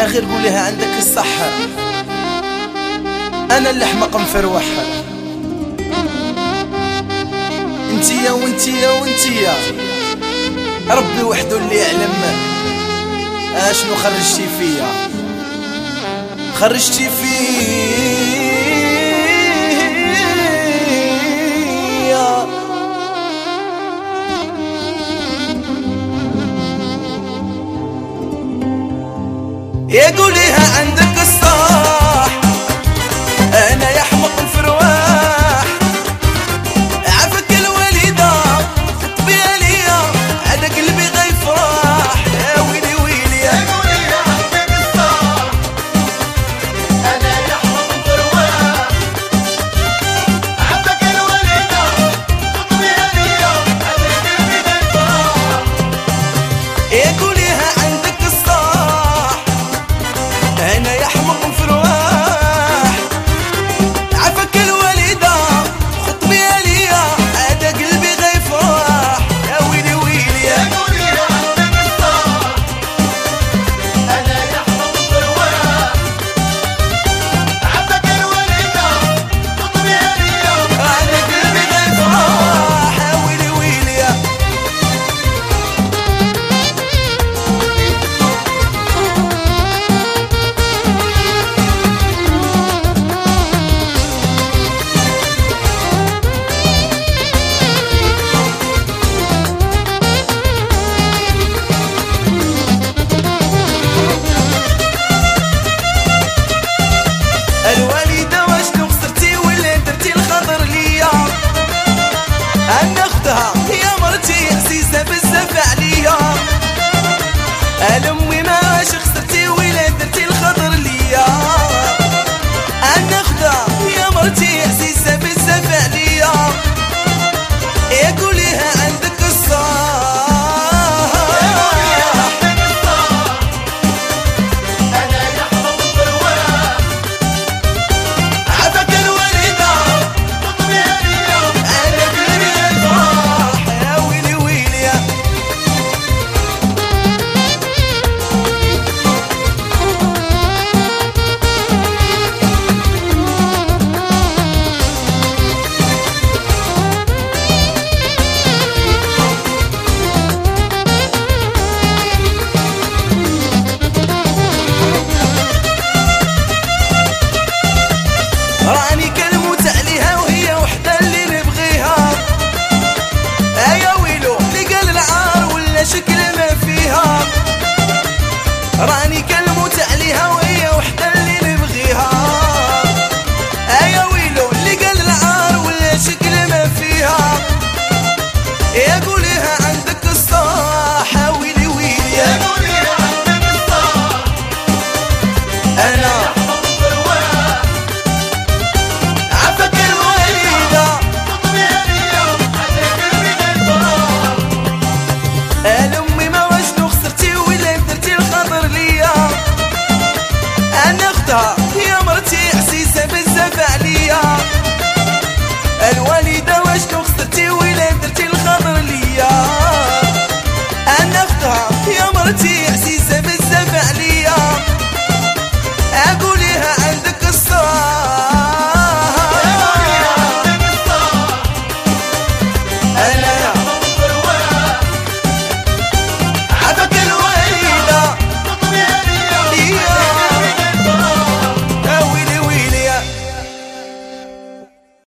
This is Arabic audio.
غير قوليها عندك الصحة، أنا اللي حمق مفروح. انتيا وانتيا وانتيا ربي وحده اللي يعلم اشنو خرجتي فيا، خرجتي فيا. يا قوليها عندك الصح، انا يا حمق مفرواح، عفك الوليدة خطبي عليا هذا قلبي غيفرح. يا ويلي ويلي يا قوليها عندك الصح، انا يا حمق مفرواح، عفك الوليدة خطبي عليا هذا قلبي غيفرح. يا قوليها عندك الصح، أنا يا حمق مفرواح، عفك الوليدة خطبي عليا هذا قلبي غيفرح. يا ويلي ويلي يا قوليها عندك الصح، أنا يا حمق مفرواح، عفك الوليدة خطبي عليا هذا قلبي غيفرح. يا ويلي ويلي يا الوالدة واشنو خسرتي ولا درتي الخضر ليا، أنا أختها يا مرتي عزيزة بزاف عليا، الأمي ما واش خسرتي ولا درتي الخضر ليا، أنا أختها يا مرتي عزيزة بزاف عليا. يا قوليها عندك الصح، راني كنموت عليها وهي وحدة اللي نبغيها. يا ويلو اللي قال العار ولا شكل ما فيها، راني كنموت عليها وهي وحدة اللي نبغيها. يا ويلو اللي قال العار ولا شكل ما فيها. يا قوليها عندك الصح، يا ويلي ويلي يا قوليها عندك الصح، أنا الأمي ما واشنو خسرتي ولا درتي الخضر ليا، أنا أختها يا مرتي عزيزة بزاف عليا، الوالدة واشنو خسرتي ولا درتي الخضر ليا، أنا أختها يا مرتي